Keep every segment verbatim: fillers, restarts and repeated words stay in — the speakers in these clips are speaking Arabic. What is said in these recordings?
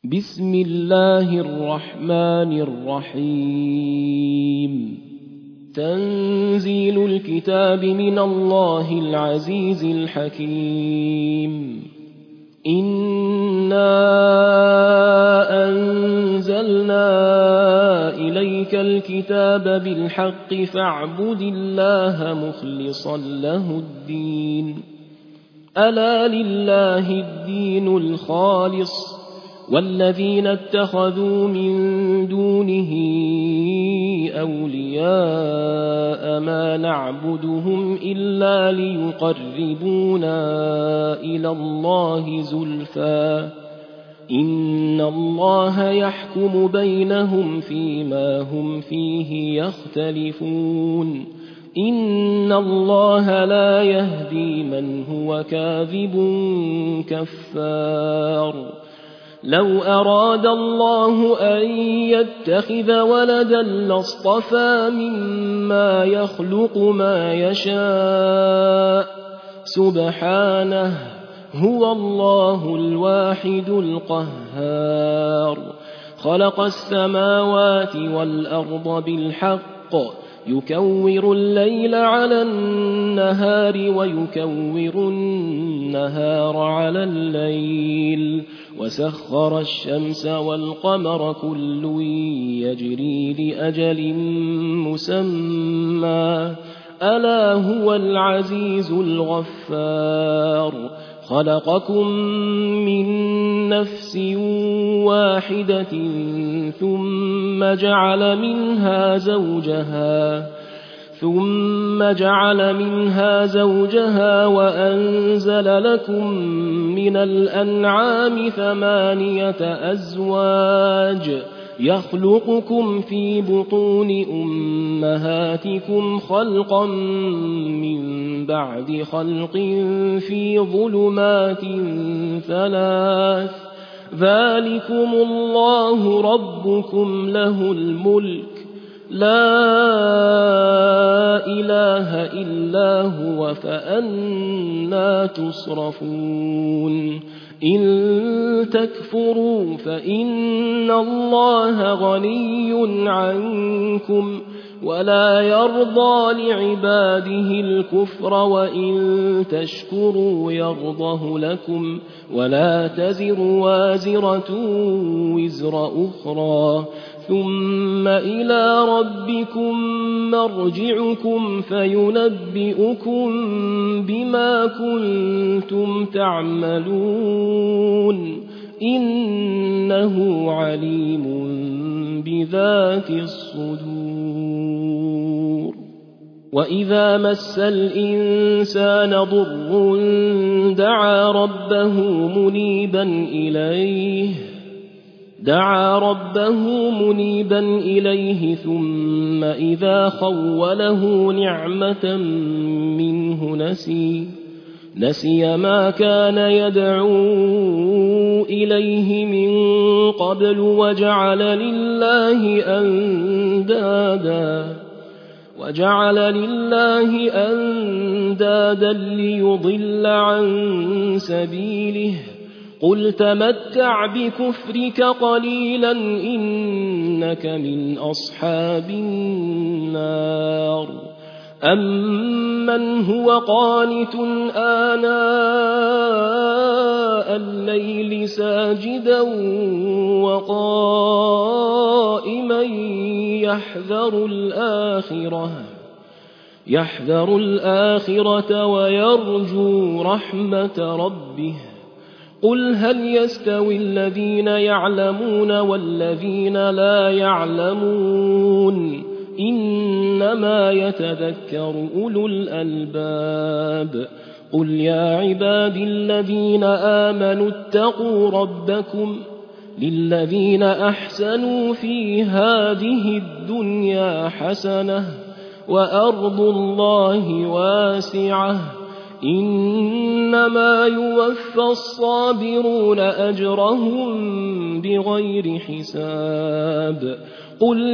بسم الله الرحمن الرحيم تنزيل الكتاب من الله العزيز الحكيم إنا أنزلنا إليك الكتاب بالحق فاعبد الله مخلصا له الدين ألا لله الدين الخالص والذين اتخذوا من دونه أولياء ما نعبدهم إلا ليقربونا إلى الله زلفى إن الله يحكم بينهم فيما هم فيه يختلفون إن الله لا يهدي من هو كاذب كفار لو أراد الله أن يتخذ ولدا لاصطفى مما يخلق ما يشاء سبحانه هو الله الواحد القهار خلق السماوات والأرض بالحق يكور الليل على النهار ويكور النهار على الليل وسخر الشمس والقمر كل يجري لأجل مسمى ألا هو العزيز الغفار خلقكم من نفس واحدة ثم جعل منها زوجها ثم جعل منها زوجها وأنزل لكم من الأنعام ثمانية أزواج يخلقكم في بطون أمهاتكم خلقا من بعد خلق في ظلمات ثلاث ذلكم الله ربكم له الملك لا إله إلا هو فأنى تصرفون إن تكفروا فإن الله غني عنكم ولا يرضى لعباده الكفر وإن تشكروا يرضه لكم ولا تزر وازرة وزر أخرى ثم إلى ربكم مرجعكم فينبئكم بما كنتم تعملون إنه عليم بذات الصدور وإذا مس الإنسان ضر دعا ربه منيبا إليه دعا ربه منيبا إليه ثم إذا خوله نعمة منه نسي نسي ما كان يدعو إليه من قبل وجعل لله أندادا وجعل لله أندادا ليضل عن سبيله قل تمتع بكفرك قليلا إنك من أصحاب النار أمن هو قانت آناء الليل ساجدا وقائما يحذر الآخرة يحذر الآخرة ويرجو رحمة ربه قل هل يستوي الذين يعلمون والذين لا يعلمون إنما يتذكر أولو الألباب قل يا عبادي الذين آمنوا اتقوا ربكم للذين أحسنوا في هذه الدنيا حسنة وأرض الله واسعة إنما يوفى الصابرون أجرهم بغير حساب قل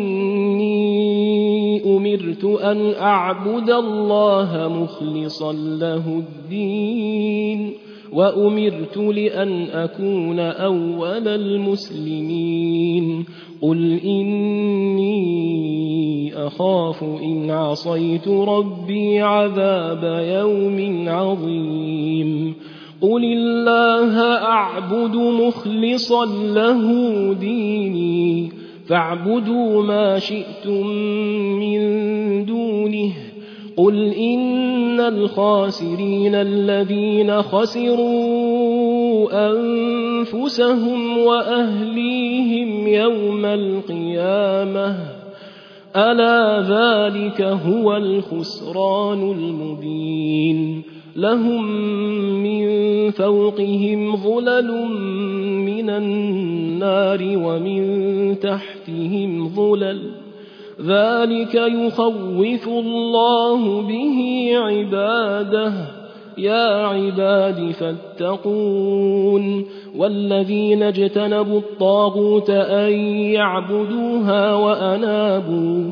إني أمرت أن أعبد الله مخلصا له الدين وأمرت لأن أكون أول المسلمين قل إني أخاف إن عصيت ربي عذاب يوم عظيم قل الله أعبد مخلصا له ديني فاعبدوا ما شئتم من دونه قل إن الخاسرين الذين خسروا أنفسهم وأهليهم يوم القيامة ألا ذلك هو الخسران المبين لهم من فوقهم ظلل من النار ومن تحتهم ظلل ذلك يخوف الله به عباده يا عباد فاتقون والذين اجتنبوا الطاغوت أن يعبدوها وأنابوا,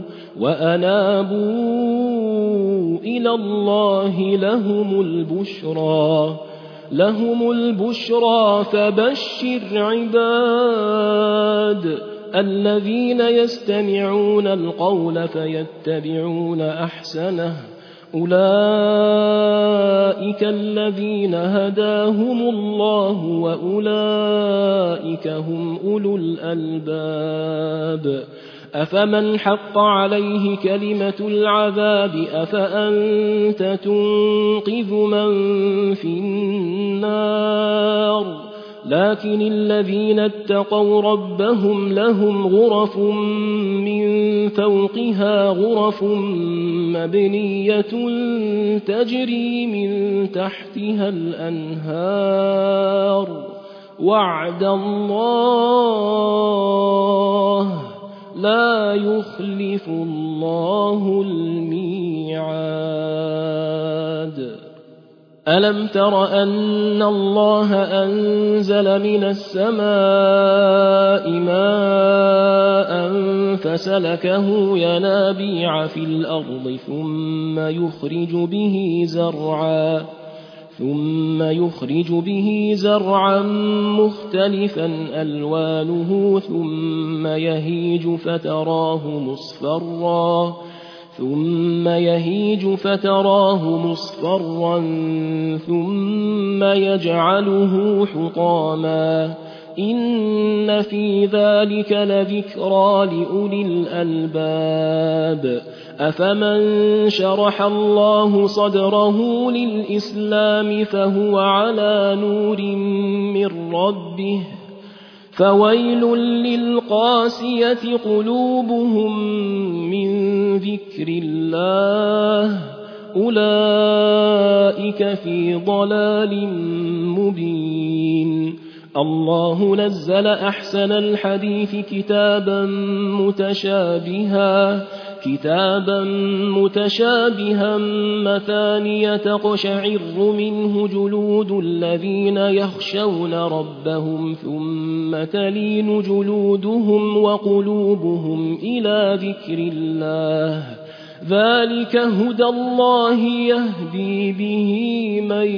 وأنابوا إلى الله لهم البشرى لهم البشرى فبشر عباد الذين يستمعون القول فيتبعون أحسنه أولئك الذين هداهم الله وأولئك هم أولو الألباب أفمن حق عليه كلمة العذاب أفأنت تنقذ من في النار لكن الذين اتقوا ربهم لهم غرف من فوقها غرف مبنية تجري من تحتها الأنهار وعد الله لا يخلف الله الميعاد ألم تر أن الله أنزل من السماء ماء فسلكه ينابيع في الأرض ثم يخرج به زرعا ثم يخرج به زرعا مختلفا ألوانه ثم يهيج فتراه مصفرا ثم يهيج فتراه مصفرا ثم يجعله حطاما إن في ذلك لذكرى لأولي الألباب أفمن شرح الله صدره للإسلام فهو على نور من ربه فويل للقاسية قلوبهم من ذكر الله أولئك في ضلال مبين الله نزل أحسن الحديث كتابا متشابها كتابا متشابها مثانية تقشعر منه جلود الذين يخشون ربهم ثم تلين جلودهم وقلوبهم إلى ذكر الله ذلك هدى الله يهدي به من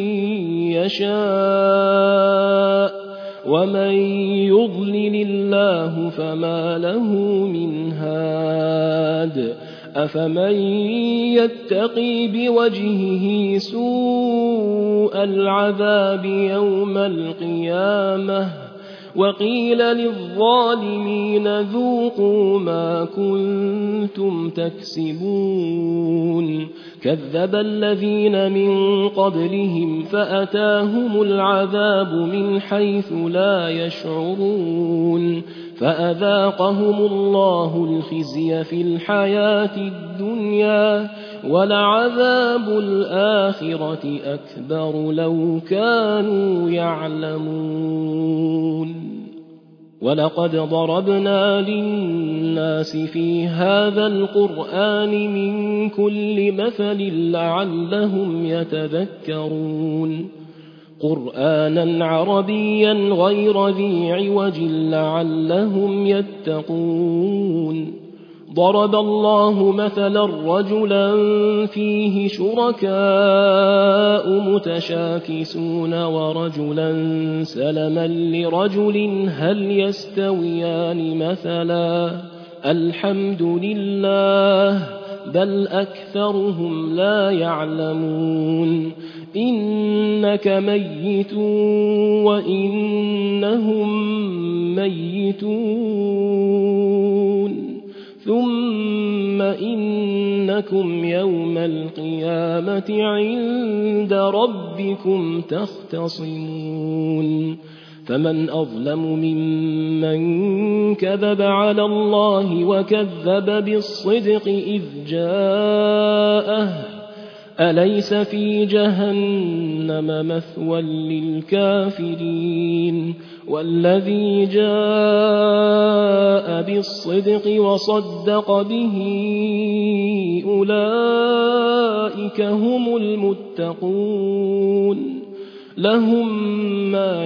يشاء ومن يضلل الله فما له من هاد أفمن يتقي بوجهه سوء العذاب يوم القيامة وقيل للظالمين ذوقوا ما كنتم تكسبون كذب الذين من قبلهم فأتاهم العذاب من حيث لا يشعرون فأذاقهم الله الخزي في الحياة الدنيا ولعذاب الآخرة أكبر لو كانوا يعلمون ولقد ضربنا للناس في هذا القرآن من كل مثل لعلهم يتذكرون قرآنا عربيا غير ذي عوج لعلهم يتقون ضرب الله مثلا رجلا فيه شركاء متشاكسون ورجلا سلما لرجل هل يستويان مثلا الحمد لله بل أكثرهم لا يعلمون إنك ميت وإنهم ميتون ثم إنكم يوم القيامة عند ربكم تختصمون فمن أظلم ممن كذب على الله وكذب بالصدق إذ جاءه أليس في جهنم مثوى للكافرين والذي جاء بالصدق وصدق به أولئك هم المتقون لهم ما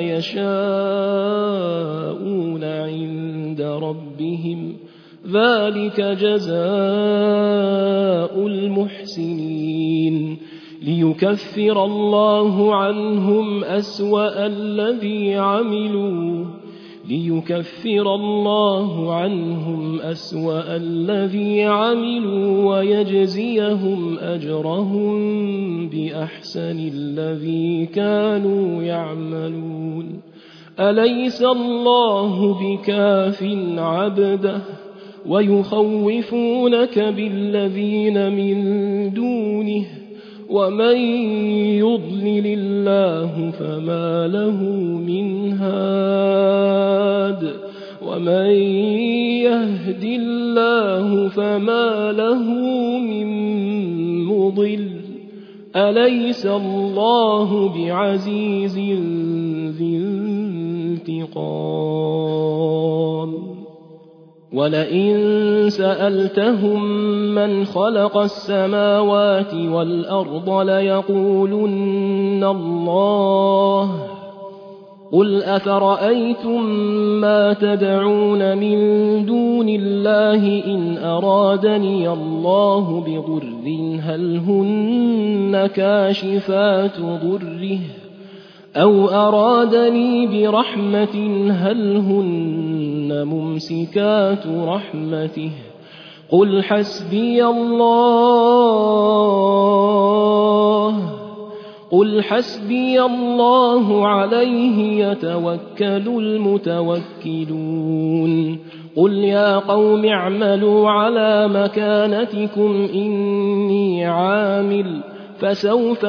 يشاءون عند ربهم ذلك جزاء المحسنين ليكفر الله عنهم أسوأ الذي عملوا ليكفر الله عنهم أسوأ الذي عملوا ويجزيهم أجرهم بأحسن الذي كانوا يعملون أليس الله بكاف عبده ويخوفونك بالذين من دونه ومن يضلل الله فما له من هاد ومن يهد الله فما له من مضل أليس الله بعزيز ذي انتقام ولئن سألتهم من خلق السماوات والأرض ليقولن الله قل أفرأيتم ما تدعون من دون الله إن أرادني الله بضر هل هن كاشفات ضره أو أرادني برحمة هل هن ممسكات رحمته قل حسبي الله قل حسبي الله عليه يتوكل المتوكلون قل يا قوم اعملوا على مكانتكم إني عامل فسوف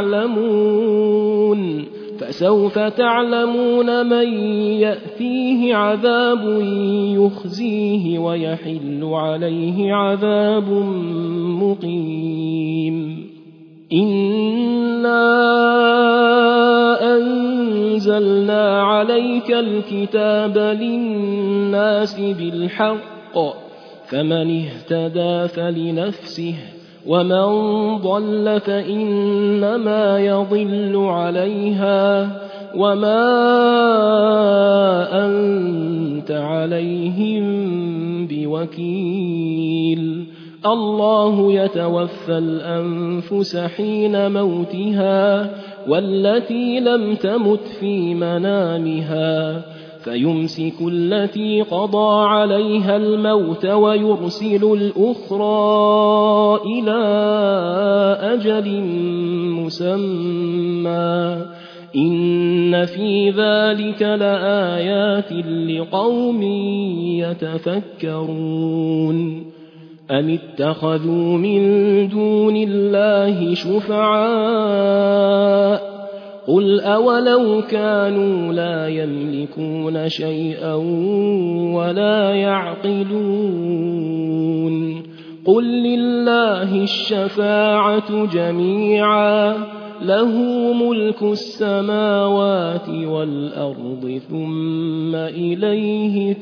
تعلمون فسوف تعلمون من يأتيه عذاب يخزيه ويحل عليه عذاب مقيم إنا أنزلنا عليك الكتاب للناس بالحق فمن اهتدى فلنفسه ومن ضل فإنما يضل عليها وما أنت عليهم بوكيل الله يتوفى الأنفس حين موتها والتي لم تمت في منامها فيمسك التي قضى عليها الموت ويرسل الأخرى إلى أجل مسمى إن في ذلك لآيات لقوم يتفكرون أم اتخذوا من دون الله شفعاء قل أولو كانوا لا يملكون شيئا ولا يعقلون قل لله الشفاعة جميعا له ملك السماوات والأرض ثم إليه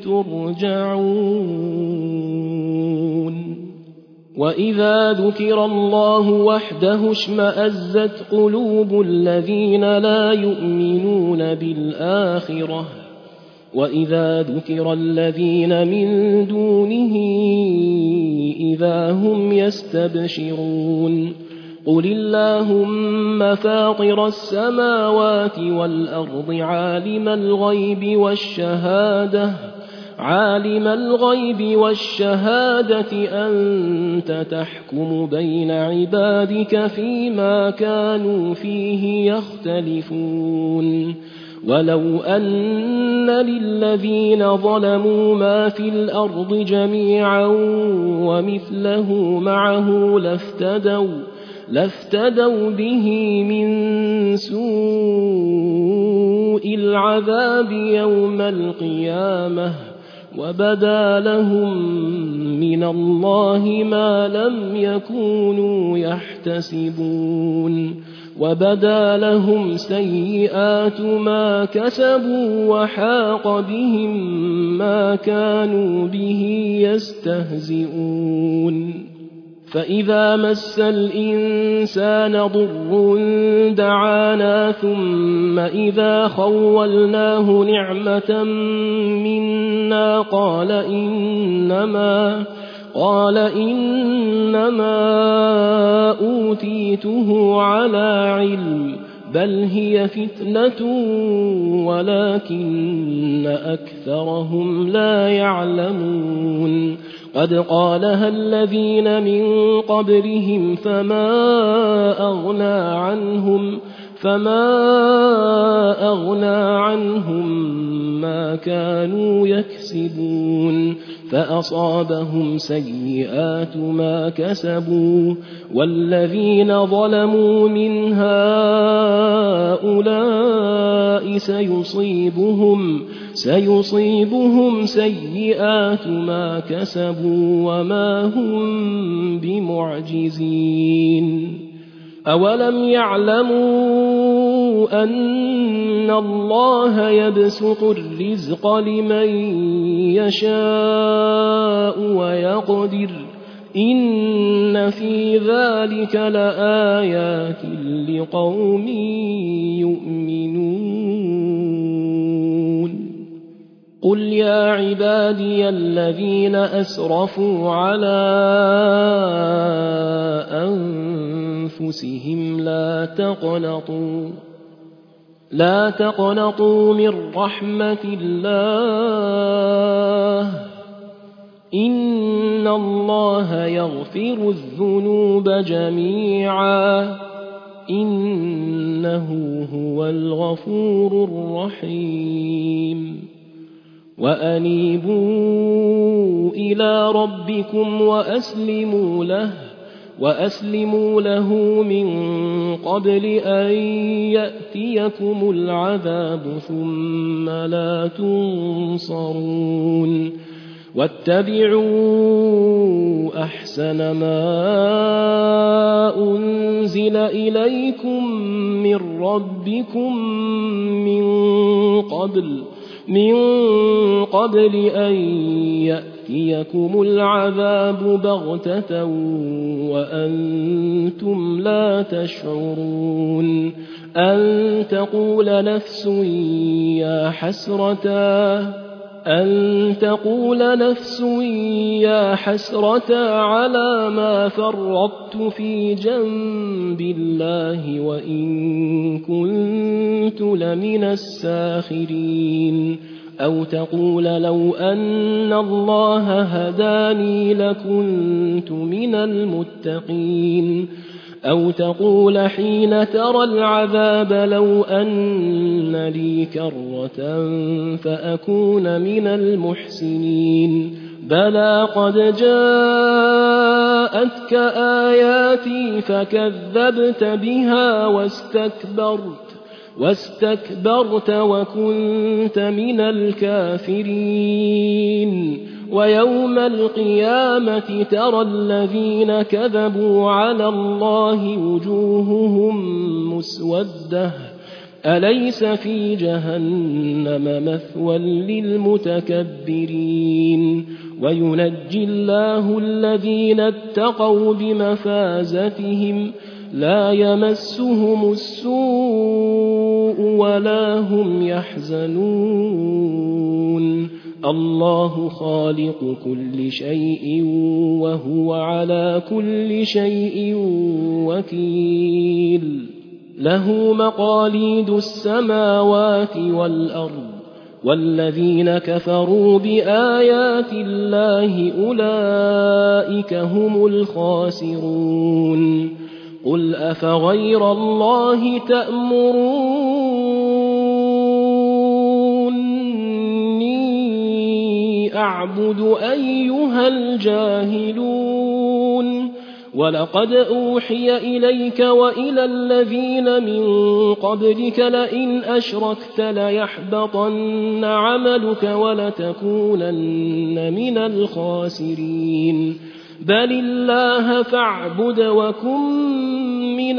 ترجعون وإذا ذكر الله وحده اشمأزت قلوب الذين لا يؤمنون بالآخرة وإذا ذكر الذين من دونه إذا هم يستبشرون قل اللهم فاطر السماوات والأرض عالم الغيب والشهادة عالم الغيب والشهادة أنت تحكم بين عبادك فيما كانوا فيه يختلفون ولو أن للذين ظلموا ما في الأرض جميعا ومثله معه لافتدوا لافتدوا به من سوء العذاب يوم القيامة وبدا لهم من الله ما لم يكونوا يحتسبون وبدا لهم سيئات ما كسبوا وحاق بهم ما كانوا به يستهزئون فإذا مس الإنسان ضر دعانا ثم إذا خولناه نعمة منا قال إنما قال إنما أوتيته على علم بل هي فتنة ولكن أكثرهم لا يعلمون قد قالها الذين من قبلهم فما أغنى عنهم فما أغنى عنهم ما كانوا يكسبون فأصابهم سيئات ما كسبوا والذين ظلموا من هؤلاء سيصيبهم سيصيبهم سيئات ما كسبوا وما هم بمعجزين أولم يعلموا أن الله يبسط الرزق لمن يشاء ويقدر إن في ذلك لآيات لقوم يؤمنون قل يا عبادي الذين أسرفوا على أنفسهم لا تقنطوا لا تقنطوا من رحمة الله إن الله يغفر الذنوب جميعا إنه هو الغفور الرحيم وأنيبوا إلى ربكم وأسلموا له وأسلموا له من قبل أن يأتيكم العذاب ثم لا تنصرون واتبعوا أحسن ما أنزل إليكم من ربكم من قبل من قبل أن يأتيكم العذاب بغتة وأنتم لا تشعرون أن تقول نفس يا حسرتا أن تقول نفس يا حسرة على ما فرطت في جنب الله وإن كنت لمن الساخرين أو تقول لو أن الله هداني لكنت من المتقين أو تقول حين ترى العذاب لو أن لي كرة فأكون من المحسنين بلى قد جاءتك آياتي فكذبت بها واستكبرت واستكبرت وكنت من الكافرين ويوم القيامة ترى الذين كذبوا على الله وجوههم مسودة أليس في جهنم مثوى للمتكبرين وينجي الله الذين اتقوا بمفازتهم لا يمسهم السوء ولا هم يحزنون الله خالق كل شيء وهو على كل شيء وكيل له مقاليد السماوات والأرض والذين كفروا بآيات الله أولئك هم الخاسرون قل أفغير الله تأمروني أعبد أيها الجاهلون ولقد أوحي إليك وإلى الذين من قبلك لئن أشركت ليحبطن عملك ولتكونن من الخاسرين بل الله فاعبد وكن من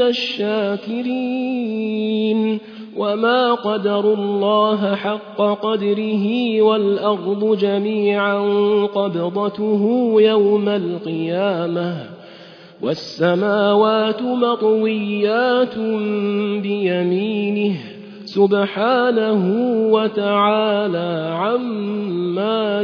الشاكرين وما قدروا الله حق قدره والأرض جميعا قبضته يوم القيامة والسماوات مطويات بيمينه سبحانه وتعالى عما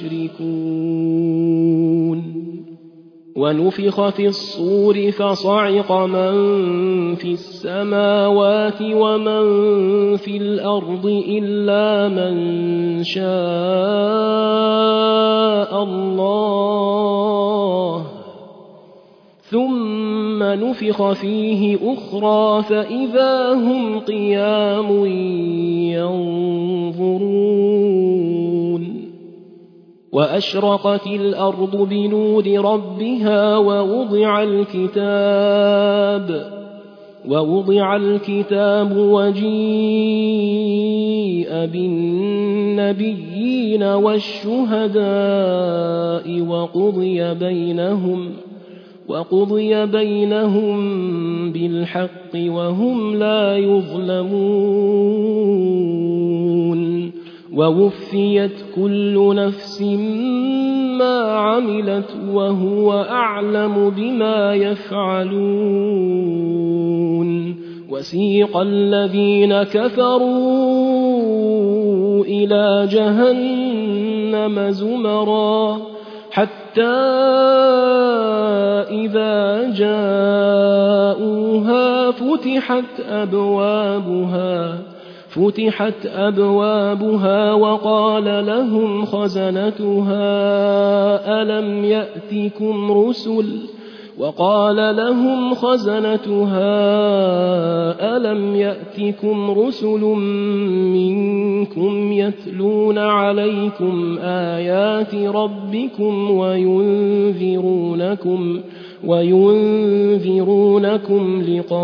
يشركون ونفخ في الصور فصعق من في السماوات ومن في الأرض إلا من شاء الله ثم نفخ فيه أخرى فإذا هم قيام ينظرون وأشرقت الأرض بنور ربها ووضع الكتاب ووضع الكتاب وجيء بالنبيين والشهداء وقضي بينهم وقضي بينهم بالحق وهم لا يظلمون ووفيت كل نفس ما عملت وهو أعلم بما يفعلون وسيق الذين كفروا إلى جهنم زمرا حتى إذا جاءوها فتحت أبوابها فتحت أبوابها وقال لهم خزنتها ألم يأتكم رسل وقال لهم خزنتها ألم يأتكم رسل منكم يتلون عليكم آيات ربكم وينذرونكم وينذرونكم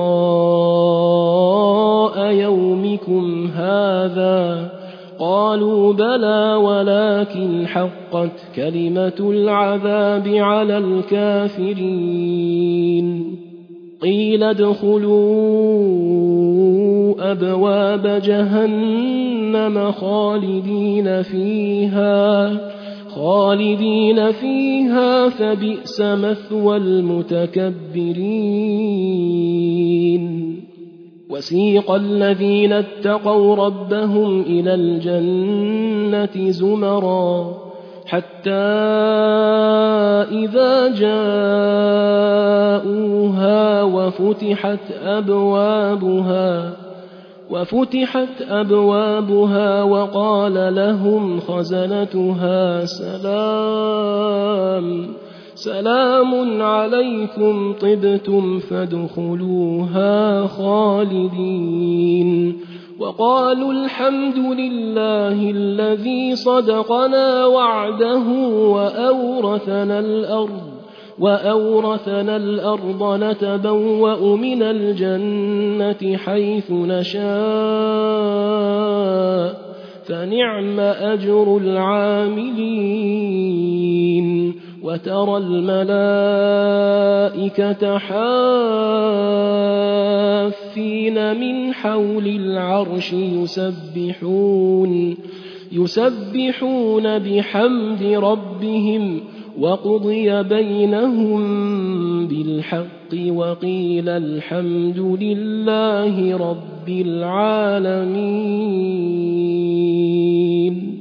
لقاء يومكم هذا قالوا بلى ولكن حقت كلمة العذاب على الكافرين قيل ادخلوا أبواب جهنم خالدين فيها خالدين فيها فبئس مثوى المتكبرين وسيق الذين اتقوا ربهم إلى الجنة زمرا حتى إذا جاءوها وفتحت أبوابها وفتحت أبوابها وقال لهم خزنتها سلام سلام عليكم طبتم فادخلوها خالدين وقالوا الحمد لله الذي صدقنا وعده وأورثنا الأرض وأورثنا الأرض نتبوأ من الجنة حيث نشاء فنعم أجر العاملين وترى الملائكة حافين من حول العرش يسبحون يسبحون بحمد ربهم وقضي بينهم بالحق وقيل الحمد لله رب العالمين.